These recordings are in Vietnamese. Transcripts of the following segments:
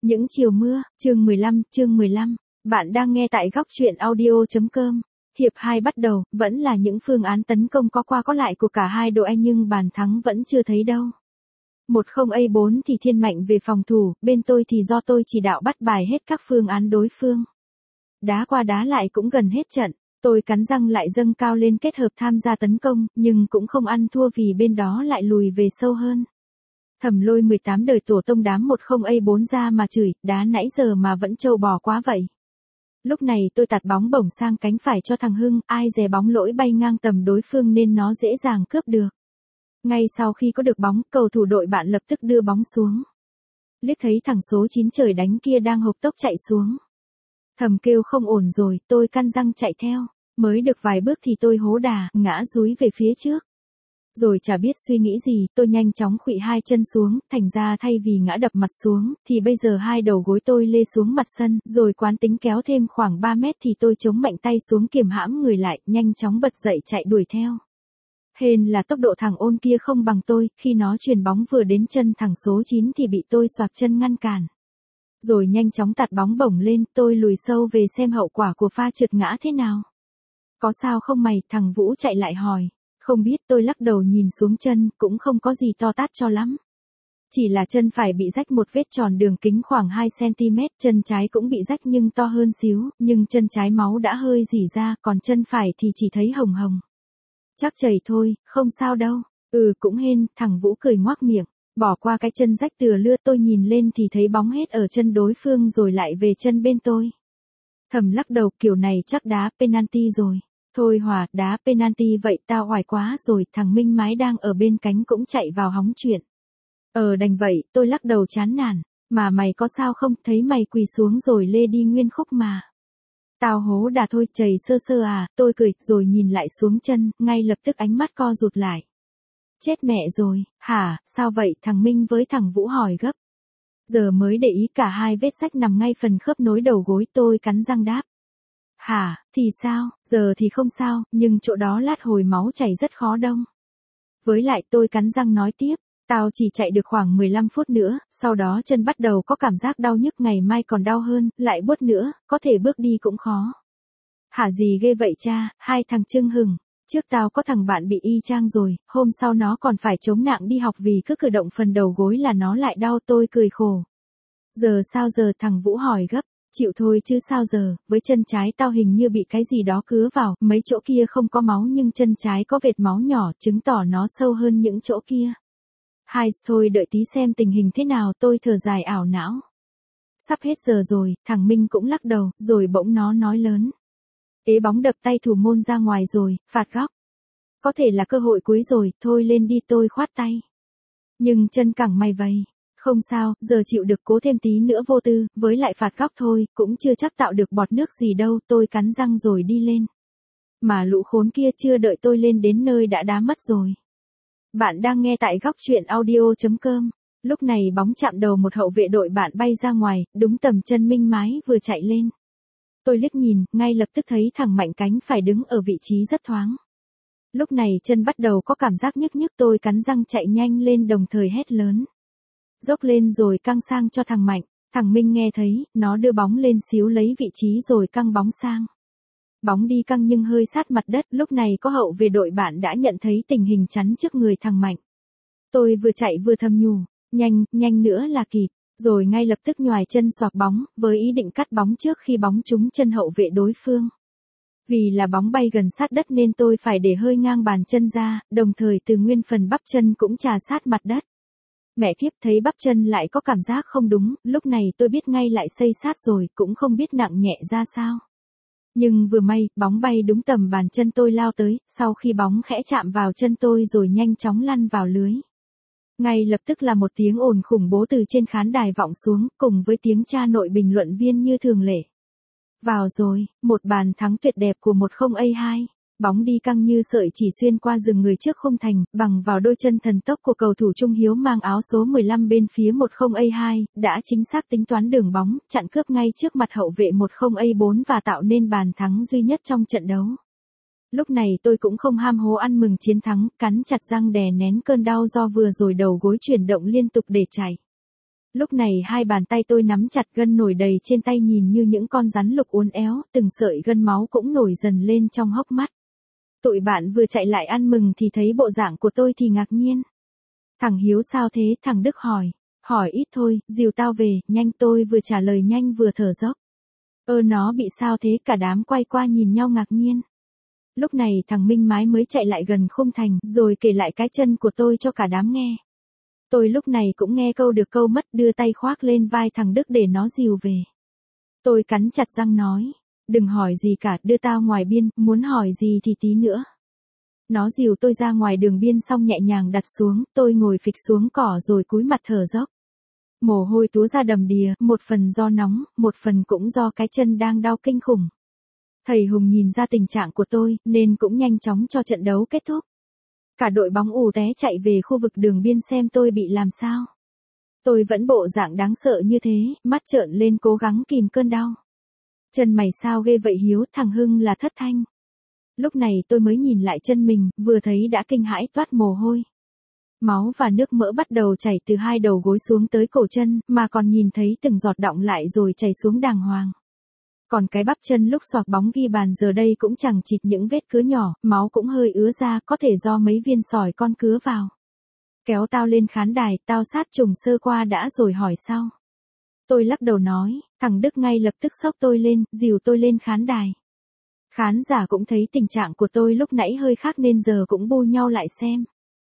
Những chiều mưa, chương 15. Bạn đang nghe tại góc truyện audio.com. Hiệp 2 bắt đầu, vẫn là những phương án tấn công có qua có lại của cả hai đội nhưng bàn thắng vẫn chưa thấy đâu. 10A4 thì thiên mạnh về phòng thủ, bên tôi thì do tôi chỉ đạo bắt bài hết các phương án đối phương. Đá qua đá lại cũng gần hết trận, tôi cắn răng lại dâng cao lên kết hợp tham gia tấn công, nhưng cũng không ăn thua vì bên đó lại lùi về sâu hơn. Thẩm Lôi 18 đời tổ tông đám 10A4 ra mà chửi, đá nãy giờ mà vẫn trâu bò quá vậy. Lúc này tôi tạt bóng bổng sang cánh phải cho thằng Hưng, ai dè bóng lỗi bay ngang tầm đối phương nên nó dễ dàng cướp được. Ngay sau khi có được bóng, cầu thủ đội bạn lập tức đưa bóng xuống. Liếc thấy thằng số 9 trời đánh kia đang hộc tốc chạy xuống. Thầm kêu không ổn rồi, tôi căn răng chạy theo. Mới được vài bước thì tôi hố đà, ngã dúi về phía trước. Rồi chả biết suy nghĩ gì, tôi nhanh chóng khuỵu hai chân xuống, thành ra thay vì ngã đập mặt xuống, thì bây giờ hai đầu gối tôi lê xuống mặt sân, rồi quán tính kéo thêm khoảng 3 mét thì tôi chống mạnh tay xuống kiềm hãm người lại, nhanh chóng bật dậy chạy đuổi theo. Hên là tốc độ thằng Ôn kia không bằng tôi, khi nó chuyền bóng vừa đến chân thằng số 9 thì bị tôi xoạc chân ngăn cản. Rồi nhanh chóng tạt bóng bổng lên, tôi lùi sâu về xem hậu quả của pha trượt ngã thế nào. Có sao không mày, thằng Vũ chạy lại hỏi. Không biết, tôi lắc đầu nhìn xuống chân, cũng không có gì to tát cho lắm. Chỉ là chân phải bị rách một vết tròn đường kính khoảng 2cm, chân trái cũng bị rách nhưng to hơn xíu, nhưng chân trái máu đã hơi rỉ ra, còn chân phải thì chỉ thấy hồng hồng. Chắc chảy thôi, không sao đâu. Cũng hên, thằng Vũ cười ngoác miệng. Bỏ qua cái chân rách từa lưa tôi nhìn lên thì thấy bóng hết ở chân đối phương rồi lại về chân bên tôi. Thầm lắc đầu kiểu này chắc đá penalty rồi. Thôi Hòa, đá penalty vậy tao oải quá rồi, thằng Minh Mái đang ở bên cánh cũng chạy vào hóng chuyện. Đành vậy, tôi lắc đầu chán nản, mà mày có sao không, thấy mày quỳ xuống rồi lê đi nguyên khúc mà. Tao hố đà thôi, chầy sơ sơ à, tôi cười, rồi nhìn lại xuống chân, ngay lập tức ánh mắt co rụt lại. Chết mẹ rồi, hả, sao vậy, thằng Minh với thằng Vũ hỏi gấp. Giờ mới để ý cả hai vết rách nằm ngay phần khớp nối đầu gối, tôi cắn răng đáp. Hả, thì sao, giờ thì không sao, nhưng chỗ đó lát hồi máu chảy rất khó đông. Với lại tôi cắn răng nói tiếp, tao chỉ chạy được khoảng 15 phút nữa, sau đó chân bắt đầu có cảm giác đau nhức, ngày mai còn đau hơn, lại buốt nữa, có thể bước đi cũng khó. Hả gì ghê vậy cha, hai thằng chưng hừng. Trước tao có thằng bạn bị y chang rồi, hôm sau nó còn phải chống nặng đi học vì cứ cử động phần đầu gối là nó lại đau, tôi cười khổ. Giờ sao giờ, thằng Vũ hỏi gấp. Chịu thôi chứ sao giờ, với chân trái tao hình như bị cái gì đó cứa vào, mấy chỗ kia không có máu nhưng chân trái có vệt máu nhỏ, chứng tỏ nó sâu hơn những chỗ kia. Thôi đợi tí xem tình hình thế nào, tôi thở dài ảo não. Sắp hết giờ rồi, thằng Minh cũng lắc đầu, rồi bỗng nó nói lớn. Ế bóng đập tay thủ môn ra ngoài rồi, phạt góc. Có thể là cơ hội cuối rồi, thôi lên đi, tôi khoát tay. Nhưng chân cẳng mày vậy. Không sao, giờ chịu được, cố thêm tí nữa vô tư, với lại phạt góc thôi, cũng chưa chắc tạo được bọt nước gì đâu, tôi cắn răng rồi đi lên. Mà lũ khốn kia chưa đợi tôi lên đến nơi đã đá mất rồi. Bạn đang nghe tại góc truyện audio.com. Lúc này bóng chạm đầu một hậu vệ đội bạn bay ra ngoài, đúng tầm chân Minh Mái vừa chạy lên. Tôi liếc nhìn, ngay lập tức thấy thằng Mạnh cánh phải đứng ở vị trí rất thoáng. Lúc này chân bắt đầu có cảm giác nhức nhức, tôi cắn răng chạy nhanh lên đồng thời hét lớn. Dốc lên rồi căng sang cho thằng Mạnh, thằng Minh nghe thấy, nó đưa bóng lên xíu lấy vị trí rồi căng bóng sang. Bóng đi căng nhưng hơi sát mặt đất, lúc này có hậu về đội bạn đã nhận thấy tình hình chắn trước người thằng Mạnh. Tôi vừa chạy vừa thầm nhủ, nhanh nữa là kịp, rồi ngay lập tức nhoài chân xoạc bóng, với ý định cắt bóng trước khi bóng trúng chân hậu vệ đối phương. Vì là bóng bay gần sát đất nên tôi phải để hơi ngang bàn chân ra, đồng thời từ nguyên phần bắp chân cũng chà sát mặt đất. Mẹ kiếp, thấy bắp chân lại có cảm giác không đúng, lúc này tôi biết ngay lại xây sát rồi, cũng không biết nặng nhẹ ra sao. Nhưng vừa may, bóng bay đúng tầm bàn chân tôi lao tới, sau khi bóng khẽ chạm vào chân tôi rồi nhanh chóng lăn vào lưới. Ngay lập tức là một tiếng ồn khủng bố từ trên khán đài vọng xuống, cùng với tiếng cha nội bình luận viên như thường lệ. Vào rồi, một bàn thắng tuyệt đẹp của 10A2. Bóng đi căng như sợi chỉ xuyên qua rừng người trước khung thành, bằng vào đôi chân thần tốc của cầu thủ Trung Hiếu mang áo số 15 bên phía 10A2, đã chính xác tính toán đường bóng, chặn cướp ngay trước mặt hậu vệ 10A4 và tạo nên bàn thắng duy nhất trong trận đấu. Lúc này tôi cũng không ham hố ăn mừng chiến thắng, cắn chặt răng đè nén cơn đau do vừa rồi đầu gối chuyển động liên tục để chạy. Lúc này hai bàn tay tôi nắm chặt gân nổi đầy trên tay nhìn như những con rắn lục uốn éo, từng sợi gân máu cũng nổi dần lên trong hốc mắt. Tụi bạn vừa chạy lại ăn mừng thì thấy bộ dạng của tôi thì ngạc nhiên. Thằng Hiếu sao thế? Thằng Đức hỏi. Hỏi ít thôi, dìu tao về, nhanh, tôi vừa trả lời nhanh vừa thở dốc. Nó bị sao thế? Cả đám quay qua nhìn nhau ngạc nhiên. Lúc này thằng Minh Mái mới chạy lại gần khung thành, rồi kể lại cái chân của tôi cho cả đám nghe. Tôi lúc này cũng nghe câu được câu mất, đưa tay khoác lên vai thằng Đức để nó dìu về. Tôi cắn chặt răng nói, đừng hỏi gì cả, đưa tao ngoài biên, muốn hỏi gì thì tí nữa. Nó dìu tôi ra ngoài đường biên xong nhẹ nhàng đặt xuống, tôi ngồi phịch xuống cỏ rồi cúi mặt thở dốc. Mồ hôi túa ra đầm đìa, một phần do nóng, một phần cũng do cái chân đang đau kinh khủng. Thầy Hùng nhìn ra tình trạng của tôi, nên cũng nhanh chóng cho trận đấu kết thúc. Cả đội bóng ù té chạy về khu vực đường biên xem tôi bị làm sao. Tôi vẫn bộ dạng đáng sợ như thế, mắt trợn lên cố gắng kìm cơn đau. Chân mày sao ghê vậy Hiếu? Thằng Hưng là thất thanh. Lúc này tôi mới nhìn lại chân mình, vừa thấy đã kinh hãi toát mồ hôi. Máu và nước mỡ bắt đầu chảy từ hai đầu gối xuống tới cổ chân, mà còn nhìn thấy từng giọt đọng lại rồi chảy xuống đàng hoàng. Còn cái bắp chân lúc xoạc bóng ghi bàn giờ đây cũng chẳng chịt những vết cứa nhỏ, máu cũng hơi ứa ra, có thể do mấy viên sỏi con cứa vào. Kéo tao lên khán đài, tao sát trùng sơ qua đã rồi hỏi sau. Tôi lắc đầu nói, thằng Đức ngay lập tức xốc tôi lên, dìu tôi lên khán đài. Khán giả cũng thấy tình trạng của tôi lúc nãy hơi khác nên giờ cũng bu nhau lại xem.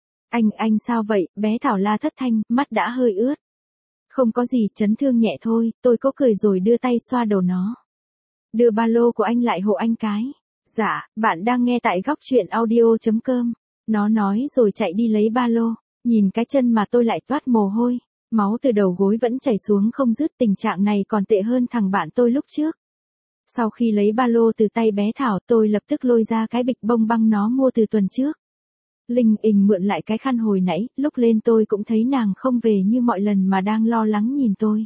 Anh sao vậy? Bé Thảo la thất thanh, mắt đã hơi ướt. Không có gì, chấn thương nhẹ thôi, tôi có cười rồi đưa tay xoa đầu nó. Đưa ba lô của anh lại hộ anh cái. Dạ, bạn đang nghe tại góc truyện audio.com. Nó nói rồi chạy đi lấy ba lô. Nhìn cái chân mà tôi lại toát mồ hôi. Máu từ đầu gối vẫn chảy xuống không dứt, tình trạng này còn tệ hơn thằng bạn tôi lúc trước. Sau khi lấy ba lô từ tay bé Thảo, tôi lập tức lôi ra cái bịch bông băng nó mua từ tuần trước. Linh ình mượn lại cái khăn hồi nãy, lúc lên tôi cũng thấy nàng không về như mọi lần mà đang lo lắng nhìn tôi.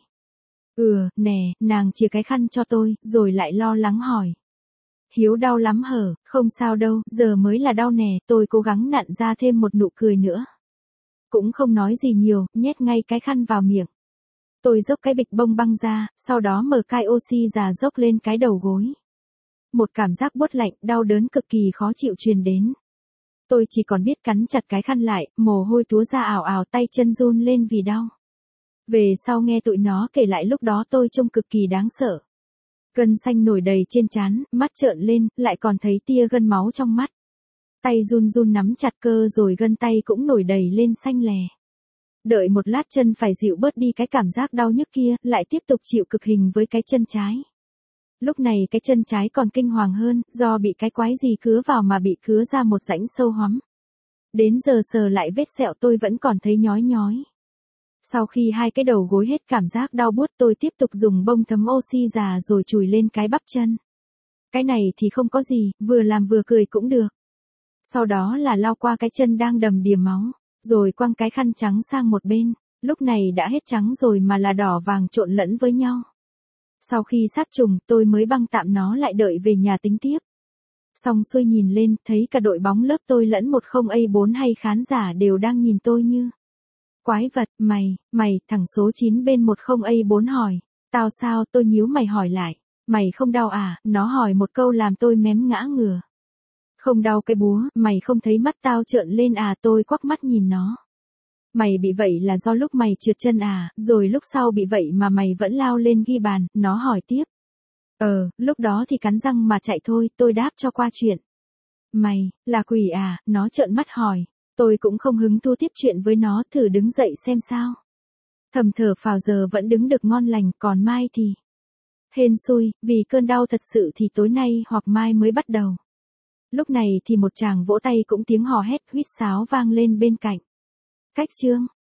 Nè, nàng chìa cái khăn cho tôi, rồi lại lo lắng hỏi. Hiếu đau lắm hở? Không sao đâu, giờ mới là đau nè, tôi cố gắng nặn ra thêm một nụ cười nữa. Cũng không nói gì nhiều, nhét ngay cái khăn vào miệng. Tôi dốc cái bịch bông băng ra, sau đó mở cai oxy già dốc lên cái đầu gối. Một cảm giác buốt lạnh, đau đớn cực kỳ khó chịu truyền đến. Tôi chỉ còn biết cắn chặt cái khăn lại, mồ hôi túa ra ảo ảo, tay chân run lên vì đau. Về sau nghe tụi nó kể lại lúc đó tôi trông cực kỳ đáng sợ. Gân xanh nổi đầy trên trán, mắt trợn lên, lại còn thấy tia gân máu trong mắt. Tay run run nắm chặt cơ rồi gân tay cũng nổi đầy lên xanh lè. Đợi một lát chân phải dịu bớt đi cái cảm giác đau nhức kia, lại tiếp tục chịu cực hình với cái chân trái. Lúc này cái chân trái còn kinh hoàng hơn, do bị cái quái gì cứa vào mà bị cứa ra một rãnh sâu hoắm. Đến giờ sờ lại vết sẹo tôi vẫn còn thấy nhói nhói. Sau khi hai cái đầu gối hết cảm giác đau buốt, tôi tiếp tục dùng bông thấm oxy già rồi chùi lên cái bắp chân. Cái này thì không có gì, vừa làm vừa cười cũng được. Sau đó là lau qua cái chân đang đầm đìa máu, rồi quăng cái khăn trắng sang một bên. Lúc này đã hết trắng rồi mà là đỏ vàng trộn lẫn với nhau. Sau khi sát trùng, tôi mới băng tạm nó lại đợi về nhà tính tiếp. Xong xuôi nhìn lên, thấy cả đội bóng lớp tôi lẫn 10A4 hay khán giả đều đang nhìn tôi như quái vật. Mày, thằng số 9 bên 10A4 hỏi. Tao sao? Tôi nhíu mày hỏi lại. Mày không đau à? Nó hỏi một câu làm tôi mém ngã ngửa. Không đau cái búa, mày không thấy mắt tao trợn lên à? Tôi quắc mắt nhìn nó. Mày bị vậy là do lúc mày trượt chân à, rồi lúc sau bị vậy mà mày vẫn lao lên ghi bàn, nó hỏi tiếp. Lúc đó thì cắn răng mà chạy thôi, tôi đáp cho qua chuyện. Mày, là quỷ à? Nó trợn mắt hỏi. Tôi cũng không hứng thú tiếp chuyện với nó, thử đứng dậy xem sao. Thầm thở phào giờ vẫn đứng được ngon lành, còn mai thì hên xui, vì cơn đau thật sự thì tối nay hoặc mai mới bắt đầu. Lúc này thì một chàng vỗ tay cũng tiếng hò hét huýt sáo vang lên bên cạnh. Cách chương